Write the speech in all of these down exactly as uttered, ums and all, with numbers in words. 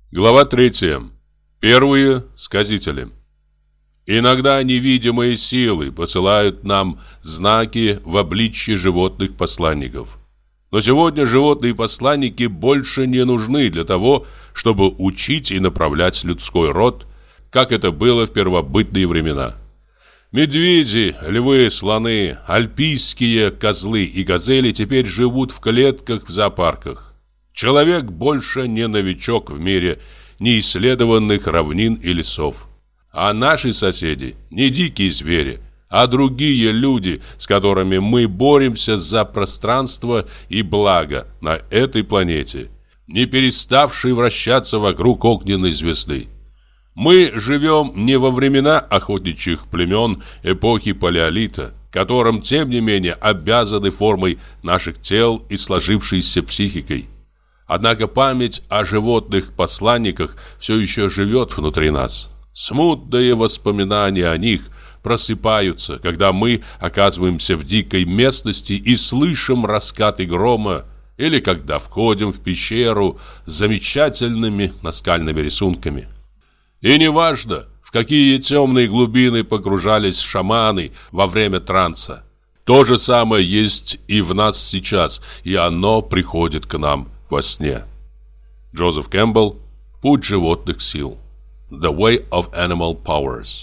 Глава третья. Первые сказители. Иногда невидимые силы посылают нам знаки в обличье животных посланников. Но сегодня животные посланники больше не нужны для того, чтобы учить и направлять людской род, как это было в первобытные времена. Медведи, львы, слоны, альпийские козлы и газели теперь живут в клетках в зоопарках. Человек больше не новичок в мире неисследованных равнин и лесов. А наши соседи не дикие звери, а другие люди, с которыми мы боремся за пространство и благо на этой планете, не переставшие вращаться вокруг огненной звезды. Мы живем не во времена охотничьих племен эпохи палеолита, которым, тем не менее, обязаны формой наших тел и сложившейся психикой. Однако память о животных-посланниках все еще живет внутри нас. Смутные воспоминания о них просыпаются, когда мы оказываемся в дикой местности и слышим раскаты грома, или когда входим в пещеру с замечательными наскальными рисунками. И неважно, в какие темные глубины погружались шаманы во время транса. То же самое есть и в нас сейчас, и оно приходит к нам во сне. Джозеф Кэмпбелл. Путь животных сил. The Way of Animal Powers.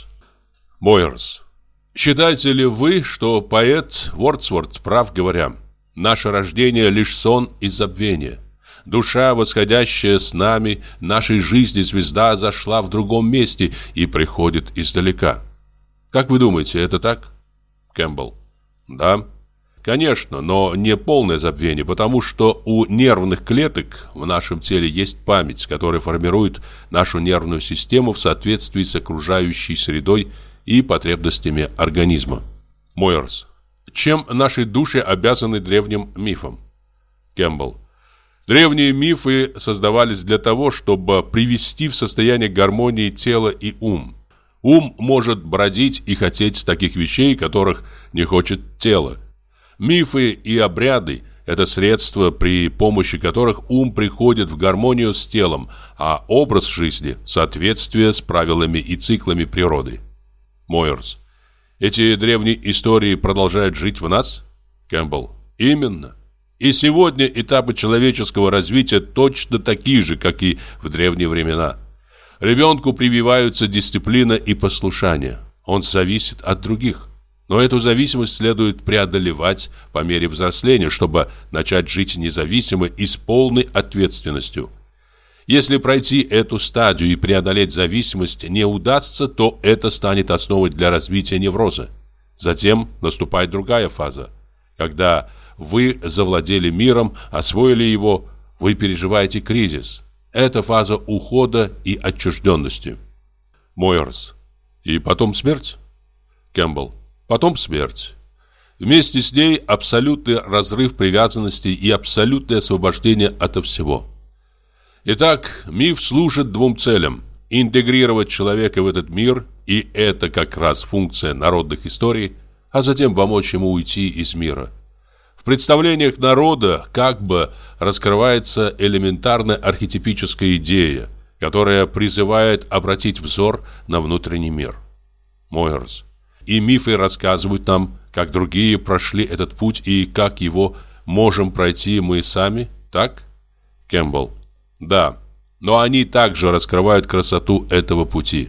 Мойерс. Считаете ли вы, что поэт Вордсворт прав, говоря: наше рождение лишь сон и забвение? Душа, восходящая с нами, нашей жизни звезда, зашла в другом месте и приходит издалека. Как вы думаете, это так? Кэмпбелл. Да. Конечно, но не полное забвение, потому что у нервных клеток в нашем теле есть память, которая формирует нашу нервную систему в соответствии с окружающей средой и потребностями организма. Мойерс. Чем наши души обязаны древним мифам? Кэмпбелл. Древние мифы создавались для того, чтобы привести в состояние гармонии тело и ум. Ум может бродить и хотеть таких вещей, которых не хочет тело. Мифы и обряды – это средства, при помощи которых ум приходит в гармонию с телом, а образ жизни – в соответствие с правилами и циклами природы. Мойерс. Эти древние истории продолжают жить в нас? Кэмпбелл. Именно. И сегодня этапы человеческого развития точно такие же, как и в древние времена. Ребенку прививаются дисциплина и послушание. Он зависит от других. Но эту зависимость следует преодолевать по мере взросления, чтобы начать жить независимо и с полной ответственностью. Если пройти эту стадию и преодолеть зависимость не удастся, то это станет основой для развития невроза. Затем наступает другая фаза. Когда вы завладели миром, освоили его, вы переживаете кризис. Это фаза ухода и отчужденности. Мойерс. И потом смерть? Кэмпбелл. Потом смерть. Вместе с ней абсолютный разрыв привязанности и абсолютное освобождение ото всего. Итак, миф служит двум целям: интегрировать человека в этот мир, и это как раз функция народных историй, а затем помочь ему уйти из мира. В представлениях народа как бы раскрывается элементарная архетипическая идея, которая призывает обратить взор на внутренний мир. Мойерс. И мифы рассказывают нам, как другие прошли этот путь и как его можем пройти мы сами, так? Кэмпбелл. Да, но они также раскрывают красоту этого пути.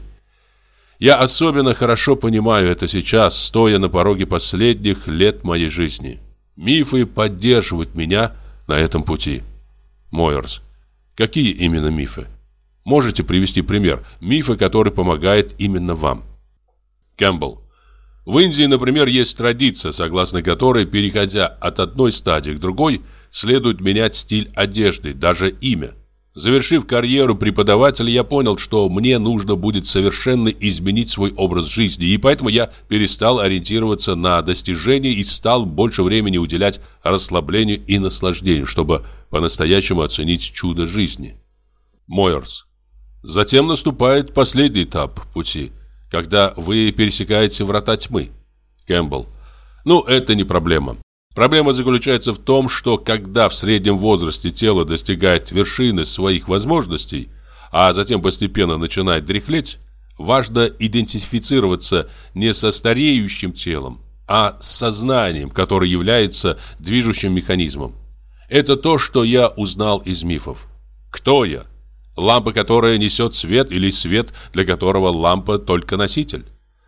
Я особенно хорошо понимаю это сейчас, стоя на пороге последних лет моей жизни. Мифы поддерживают меня на этом пути. Мойерс. Какие именно мифы? Можете привести пример мифа, который помогает именно вам? Кэмпбелл. В Индии, например, есть традиция, согласно которой, переходя от одной стадии к другой, следует менять стиль одежды, даже имя. Завершив карьеру преподавателя, я понял, что мне нужно будет совершенно изменить свой образ жизни, и поэтому я перестал ориентироваться на достижения и стал больше времени уделять расслаблению и наслаждению, чтобы по-настоящему оценить чудо жизни. Мойерс. Затем наступает последний этап пути, когда вы пересекаете врата тьмы. Кэмпбелл. Ну, это не проблема. Проблема заключается в том, что когда в среднем возрасте тело достигает вершины своих возможностей, а затем постепенно начинает дряхлеть, важно идентифицироваться не со стареющим телом, а с сознанием, которое является движущим механизмом. Это то, что я узнал из мифов. Кто я? Лампа, которая несет свет, или свет, для которого лампа только носитель?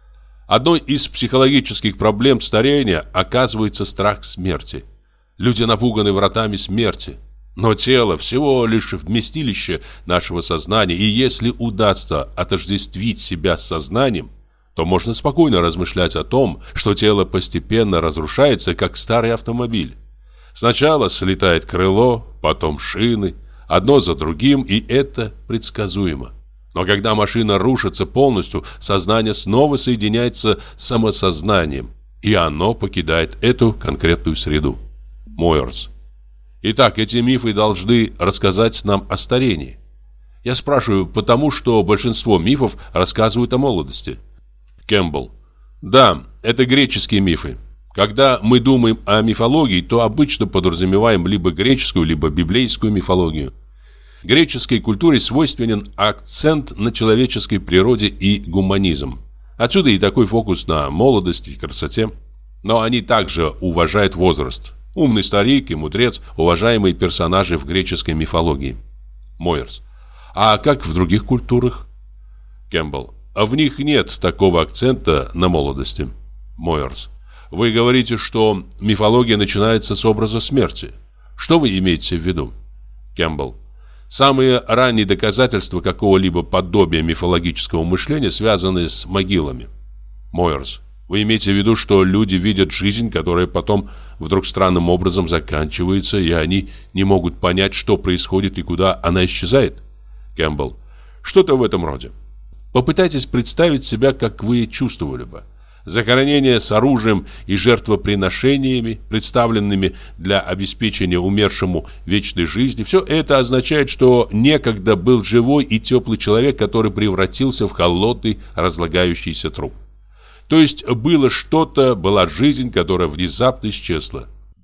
Одной из психологических проблем старения оказывается страх смерти. Люди напуганы вратами смерти. Но тело всего лишь вместилище нашего сознания, и если удастся отождествить себя с сознанием, то можно спокойно размышлять о том, что тело постепенно разрушается, как старый автомобиль. Сначала слетает крыло, потом шины, одно за другим, и это предсказуемо. Но когда машина рушится полностью, сознание снова соединяется с самосознанием, и оно покидает эту конкретную среду. Мойерс. Итак, эти мифы должны рассказать нам о старении. Я спрашиваю, потому что большинство мифов рассказывают о молодости. Кэмпбелл. Да, это греческие мифы. Когда мы думаем о мифологии, то обычно подразумеваем либо греческую, либо библейскую мифологию. Греческой культуре свойственен акцент на человеческой природе и гуманизм. Отсюда и такой фокус на молодости и красоте. Но они также уважают возраст. Умный старик и мудрец – уважаемые персонажи в греческой мифологии. Мойерс. А как в других культурах? Кэмпбелл. А в них нет такого акцента на молодости. Мойерс. Вы говорите, что мифология начинается с образа смерти. Что вы имеете в виду? Кэмпбелл. Самые ранние доказательства какого-либо подобия мифологического мышления связаны с могилами. Мойерс. Вы имеете в виду, что люди видят жизнь, которая потом вдруг странным образом заканчивается, и они не могут понять, что происходит и куда она исчезает? Кэмпбелл. Что-то в этом роде. Попытайтесь представить себя, как вы чувствовали бы. Захоронение с оружием и жертвоприношениями, представленными для обеспечения умершему вечной жизни, все это означает, что некогда был живой и теплый человек, который превратился в холодный, разлагающийся труп. То есть было что-то, была жизнь, которая внезапно исчезла.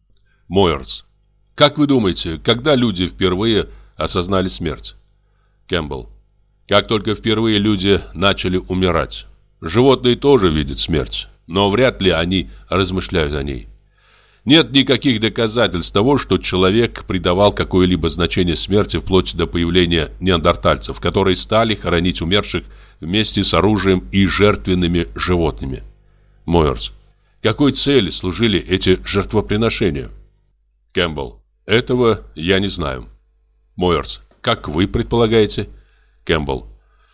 Мойерс. Как вы думаете, когда люди впервые осознали смерть? Кэмпбелл. Как только впервые люди начали умирать. Животные тоже видят смерть, но вряд ли они размышляют о ней. Нет никаких доказательств того, что человек придавал какое-либо значение смерти вплоть до появления неандертальцев, которые стали хоронить умерших вместе с оружием и жертвенными животными. Мойерс. Какой цели служили эти жертвоприношения? Кэмпбелл. Этого я не знаю. Мойерс. Как вы предполагаете? Кэмпбелл.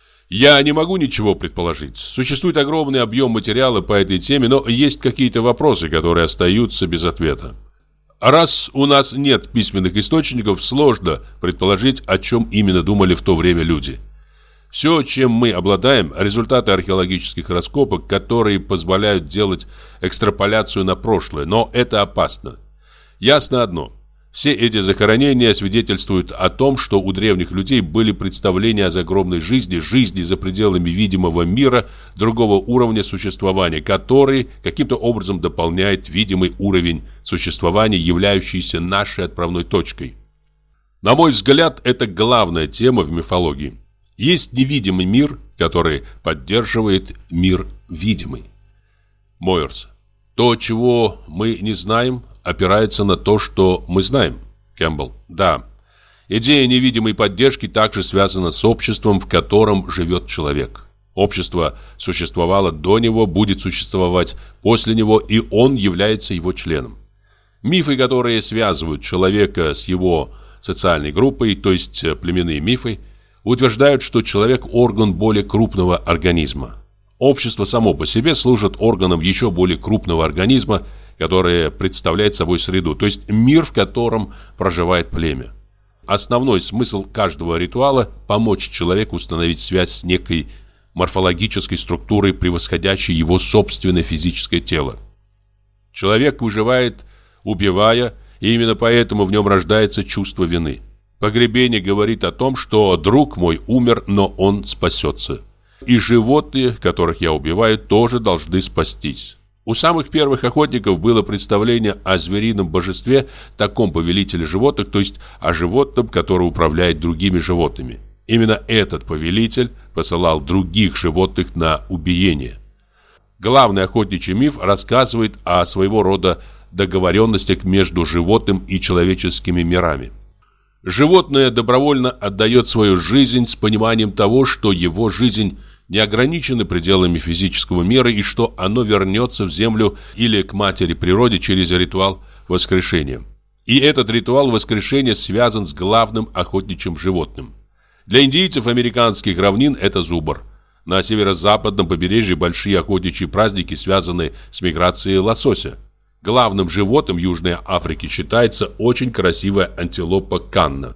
Я не могу ничего предположить. Существует огромный объем материала по этой теме, но есть какие-то вопросы, которые остаются без ответа. Раз у нас нет письменных источников, сложно предположить, о чем именно думали в то время люди. Все, чем мы обладаем, результаты археологических раскопок, которые позволяют делать экстраполяцию на прошлое, но это опасно. Ясно одно. Все эти захоронения свидетельствуют о том, что у древних людей были представления о загробной жизни, жизни за пределами видимого мира, другого уровня существования, который каким-то образом дополняет видимый уровень существования, являющийся нашей отправной точкой. На мой взгляд, это главная тема в мифологии. Есть невидимый мир, который поддерживает мир видимый. Мойерс. То, чего мы не знаем, опирается на то, что мы знаем. Кэмпбелл. Да. Идея невидимой поддержки также связана с обществом, в котором живет человек. Общество существовало до него, будет существовать после него, и он является его членом. Мифы, которые связывают человека с его социальной группой, то есть племенные мифы, утверждают, что человек – орган более крупного организма. Общество само по себе служит органом еще более крупного организма, которое представляет собой среду, то есть мир, в котором проживает племя. Основной смысл каждого ритуала – помочь человеку установить связь с некой морфологической структурой, превосходящей его собственное физическое тело. Человек выживает, убивая, и именно поэтому в нем рождается чувство вины. Погребение говорит о том, что друг мой умер, но он спасется. И животные, которых я убиваю, тоже должны спастись. У самых первых охотников было представление о зверином божестве, таком повелителе животных, то есть о животном, который управляет другими животными. Именно этот повелитель посылал других животных на убиение. Главный охотничий миф рассказывает о своего рода договоренностях между животным и человеческими мирами. Животное добровольно отдает свою жизнь с пониманием того, что его жизнь не ограничена пределами физического мира и что оно вернется в землю или к матери природе через ритуал воскрешения. И этот ритуал воскрешения связан с главным охотничьим животным. Для индейцев американских равнин это зубр. На северо-западном побережье большие охотничьи праздники связаны с миграцией лосося. Главным животным Южной Африки считается очень красивая антилопа канна.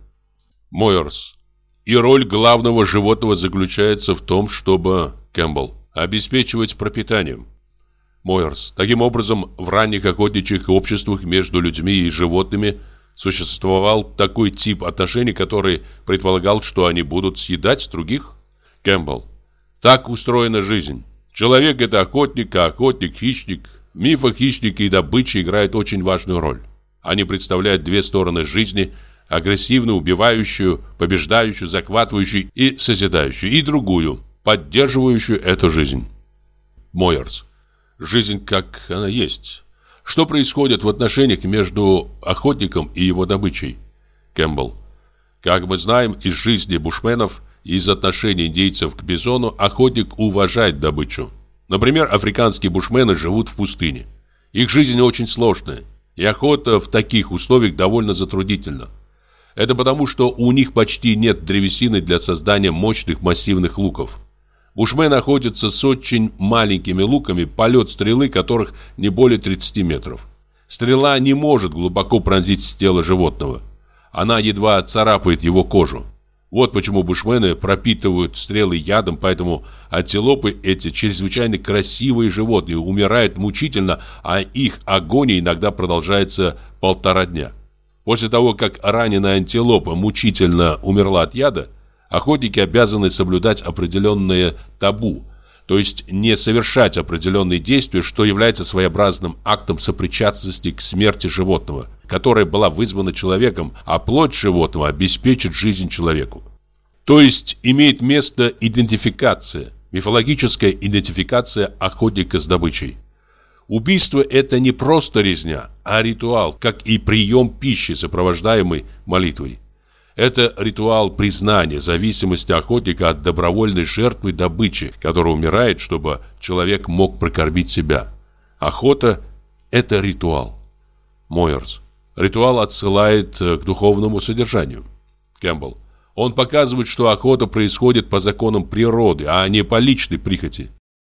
Мойерс. И роль главного животного заключается в том, чтобы, Кэмпбелл, обеспечивать пропитанием. Мойерс. Таким образом, в ранних охотничьих обществах между людьми и животными существовал такой тип отношений, который предполагал, что они будут съедать других. Кэмпбелл. Так устроена жизнь. Человек – это охотник, а охотник – хищник. В мифах хищники и добыча играют очень важную роль. Они представляют две стороны жизни – агрессивную, убивающую, побеждающую, захватывающую и созидающую, и другую, поддерживающую эту жизнь. Мойерс. Жизнь, как она есть. Что происходит в отношениях между охотником и его добычей? Кэмпбелл. Как мы знаем из жизни бушменов и из отношений индейцев к бизону, охотник уважает добычу. Например, африканские бушмены живут в пустыне. Их жизнь очень сложная, и охота в таких условиях довольно затруднительна. Это потому, что у них почти нет древесины для создания мощных массивных луков. Бушмены охотятся с очень маленькими луками, полет стрелы которых не более тридцати метров. Стрела не может глубоко пронзить тело животного. Она едва царапает его кожу. Вот почему бушмены пропитывают стрелы ядом, поэтому антилопы эти чрезвычайно красивые животные, умирают мучительно, а их агония иногда продолжается полтора дня. После того, как раненая антилопа мучительно умерла от яда, охотники обязаны соблюдать определенное табу, то есть не совершать определенные действия, что является своеобразным актом сопричастности к смерти животного, которая была вызвана человеком, а плоть животного обеспечит жизнь человеку. То есть имеет место идентификация, мифологическая идентификация охотника с добычей. Убийство – это не просто резня, а ритуал, как и прием пищи, сопровождаемый молитвой. Это ритуал признания зависимости охотника от добровольной жертвы добычи, которая умирает, чтобы человек мог прокормить себя. Охота – это ритуал. Мойерс. Ритуал отсылает к духовному содержанию. Кэмпбелл. Он показывает, что охота происходит по законам природы, а не по личной прихоти.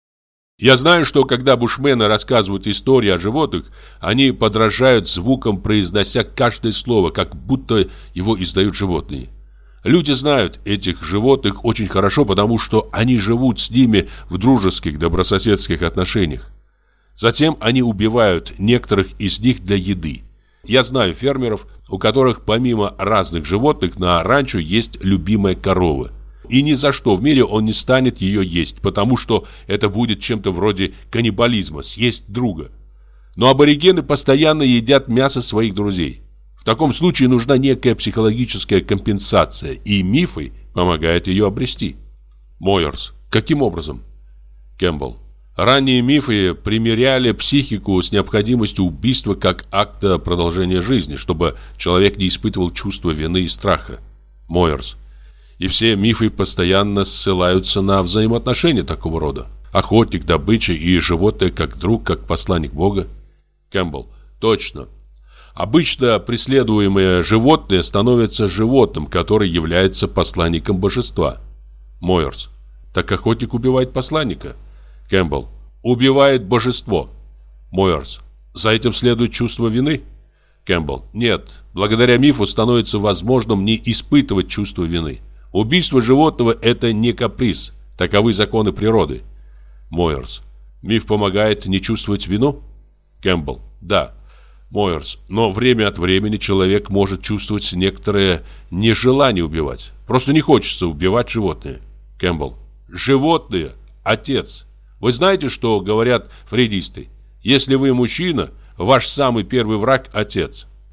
Я знаю, что когда бушмены рассказывают истории о животных, они подражают звукам, произнося каждое слово, как будто его издают животные. Люди знают этих животных очень хорошо, потому что они живут с ними в дружеских, добрососедских отношениях. Затем они убивают некоторых из них для еды. Я знаю фермеров, у которых помимо разных животных на ранчо есть любимая корова. И ни за что в мире он не станет ее есть, потому что это будет чем-то вроде каннибализма – съесть друга. Но аборигены постоянно едят мясо своих друзей. В таком случае нужна некая психологическая компенсация, и мифы помогают ее обрести. Мойерс. Каким образом? Кэмпбелл. Ранние мифы примиряли психику с необходимостью убийства как акта продолжения жизни, чтобы человек не испытывал чувства вины и страха. Мойерс. И все мифы постоянно ссылаются на взаимоотношения такого рода. Охотник, добыча и животное как друг, как посланник Бога. Кэмпбелл. Точно. Обычно преследуемое животное становится животным, который является посланником божества. Мойерс. Так охотник убивает посланника. Кэмпбелл. Убивает божество. Мойерс. За этим следует чувство вины. Кэмпбелл. Нет. Благодаря мифу становится возможным не испытывать чувство вины. Убийство животного – это не каприз. Таковы законы природы. Мойерс. Миф помогает не чувствовать вину? Кэмпбелл. Да. Мойерс. Но время от времени человек может чувствовать некоторое нежелание убивать. Просто не хочется убивать животное. Кэмпбелл. Животное – отец. Вы знаете, что говорят фрейдисты? Если вы мужчина, ваш самый первый враг – отец.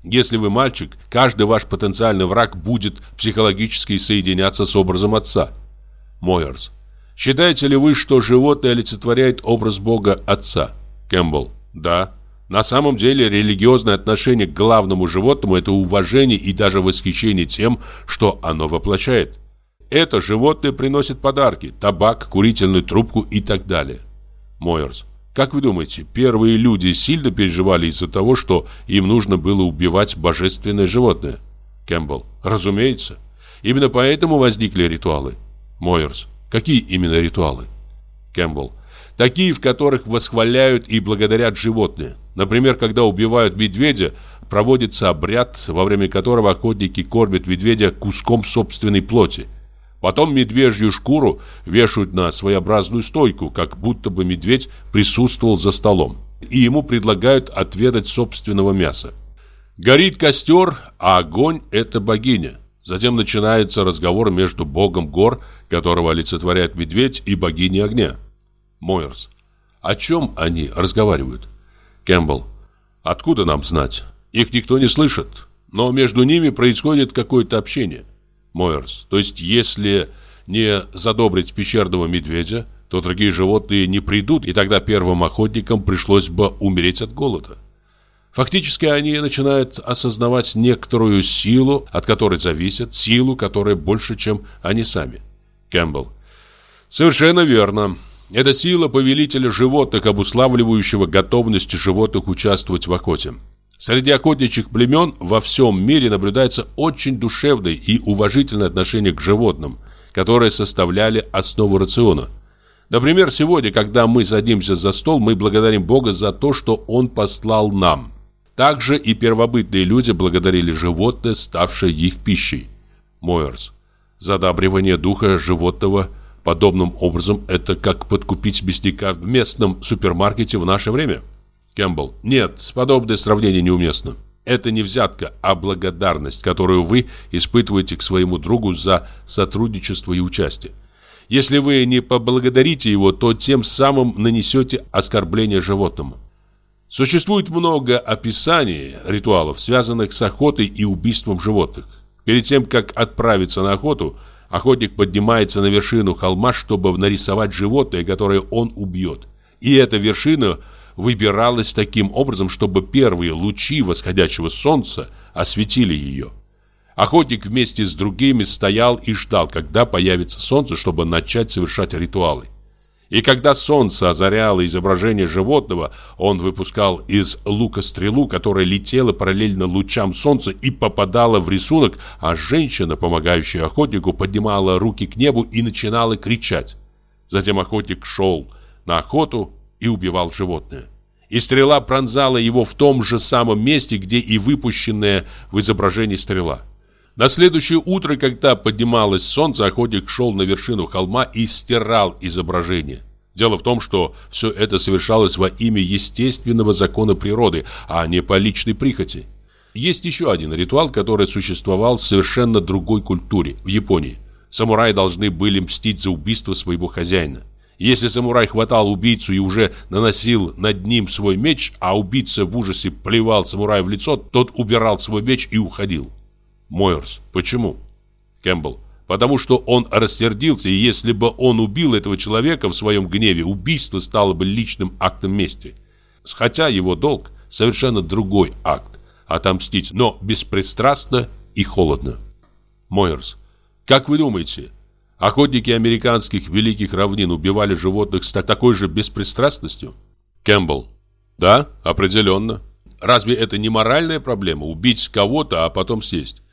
Если вы мальчик, каждый ваш потенциальный враг будет психологически соединяться с образом отца. Мойерс. Считаете ли вы, что животное олицетворяет образ Бога Отца? Кэмпбелл. Да. На самом деле религиозное отношение к главному животному – это уважение и даже восхищение тем, что оно воплощает. Это животное приносит подарки – табак, курительную трубку и так далее. Мойерс. Как вы думаете, первые люди сильно переживали из-за того, что им нужно было убивать божественное животное? Кэмпбелл. Разумеется. Именно поэтому возникли ритуалы. Мойерс. Какие именно ритуалы? Кэмпбелл. Такие, в которых восхваляют и благодарят животные. Например, когда убивают медведя, проводится обряд, во время которого охотники кормят медведя куском собственной плоти. Потом медвежью шкуру вешают на своеобразную стойку, как будто бы медведь присутствовал за столом, и ему предлагают отведать собственного мяса. Горит костер, а огонь – это богиня. Затем начинается разговор между богом гор, которого олицетворяет медведь, и богиней огня. Мойерс. О чем они разговаривают? Кэмпбелл. Откуда нам знать? Их никто не слышит, но между ними происходит какое-то общение. Мойерс. То есть, если не задобрить пещерного медведя, то другие животные не придут, и тогда первым охотникам пришлось бы умереть от голода. Фактически они начинают осознавать некоторую силу, от которой зависят, силу, которая больше, чем они сами. Кэмпбелл. Совершенно верно. Это сила повелителя животных, обуславливающего готовность животных участвовать в охоте. Среди охотничьих племен во всем мире наблюдается очень душевное и уважительное отношение к животным, которые составляли основу рациона. Например, сегодня, когда мы садимся за стол, мы благодарим Бога за то, что Он послал нам. Также и первобытные люди благодарили животное, ставшее их пищей. Мойерс. Задабривание духа животного подобным образом – это как подкупить мясника в местном супермаркете в наше время? Кэмпбелл. Нет, подобное сравнение неуместно. Это не взятка, а благодарность, которую вы испытываете к своему другу за сотрудничество и участие. Если вы не поблагодарите его, то тем самым нанесете оскорбление животному. Существует много описаний ритуалов, связанных с охотой и убийством животных. Перед тем, как отправиться на охоту, охотник поднимается на вершину холма, чтобы нарисовать животное, которое он убьет. И эта вершина выбиралась таким образом, чтобы первые лучи восходящего солнца осветили ее. Охотник вместе с другими стоял и ждал, когда появится солнце, чтобы начать совершать ритуалы. И когда солнце озаряло изображение животного, он выпускал из лука стрелу, которая летела параллельно лучам солнца и попадала в рисунок, а женщина, помогающая охотнику, поднимала руки к небу и начинала кричать. Затем охотник шел на охоту и убивал животное. И стрела пронзала его в том же самом месте, где и выпущенная в изображении стрела. На следующее утро, когда поднималось солнце, охотник шел на вершину холма и стирал изображение. Дело в том, что все это совершалось во имя естественного закона природы, а не по личной прихоти. Есть еще один ритуал, который существовал в совершенно другой культуре, в Японии. Самураи должны были мстить за убийство своего хозяина. Если самурай хватал убийцу и уже наносил над ним свой меч, а убийца в ужасе плевал самураю в лицо, тот убирал свой меч и уходил. Мойерс. Почему? Кэмпбелл. Потому что он рассердился, и если бы он убил этого человека в своем гневе, убийство стало бы личным актом мести. Хотя его долг совершенно другой акт – отомстить, но беспристрастно и холодно. Мойерс. Как вы думаете, охотники американских великих равнин убивали животных с такой же беспристрастностью? Кэмпбелл. Да, определенно. Разве это не моральная проблема – убить кого-то, а потом съесть?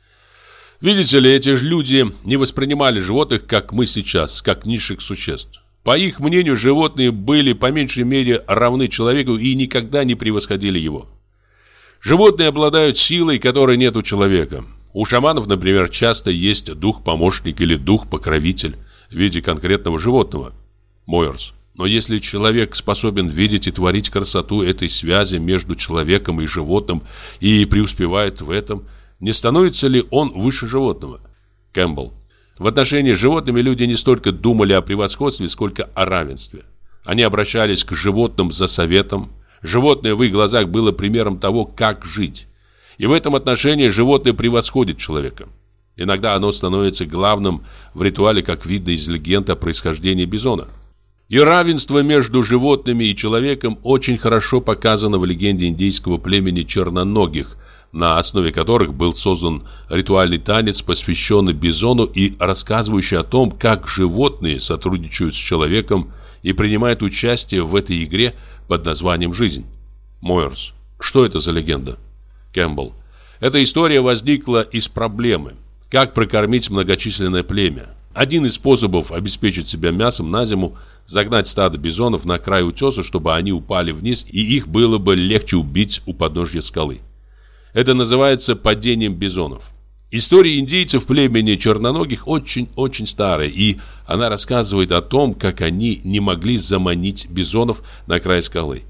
Видите ли, эти же люди не воспринимали животных, как мы сейчас, как низших существ. По их мнению, животные были по меньшей мере равны человеку и никогда не превосходили его. Животные обладают силой, которой нет у человека. У шаманов, например, часто есть дух-помощник или дух-покровитель в виде конкретного животного. Мойерс. Но если человек способен видеть и творить красоту этой связи между человеком и животным и преуспевает в этом, не становится ли он выше животного? Кэмпбелл. В отношении с животными люди не столько думали о превосходстве, сколько о равенстве. Они обращались к животным за советом. Животное в их глазах было примером того, как жить. И в этом отношении животное превосходит человека. Иногда оно становится главным в ритуале, как видно из легенды о происхождении бизона. И равенство между животными и человеком очень хорошо показано в легенде индейского племени черноногих, на основе которых был создан ритуальный танец, посвященный бизону и рассказывающий о том, как животные сотрудничают с человеком и принимают участие в этой игре под названием «Жизнь». Мойерс. Что это за легенда? Кэмпбелл. Эта история возникла из проблемы: как прокормить многочисленное племя. Один из способов обеспечить себя мясом на зиму – загнать стадо бизонов на край утеса, чтобы они упали вниз, и их было бы легче убить у подножья скалы. Это называется падением бизонов. История индейцев племени черноногих очень-очень старая, и она рассказывает о том, как они не могли заманить бизонов на край скалы.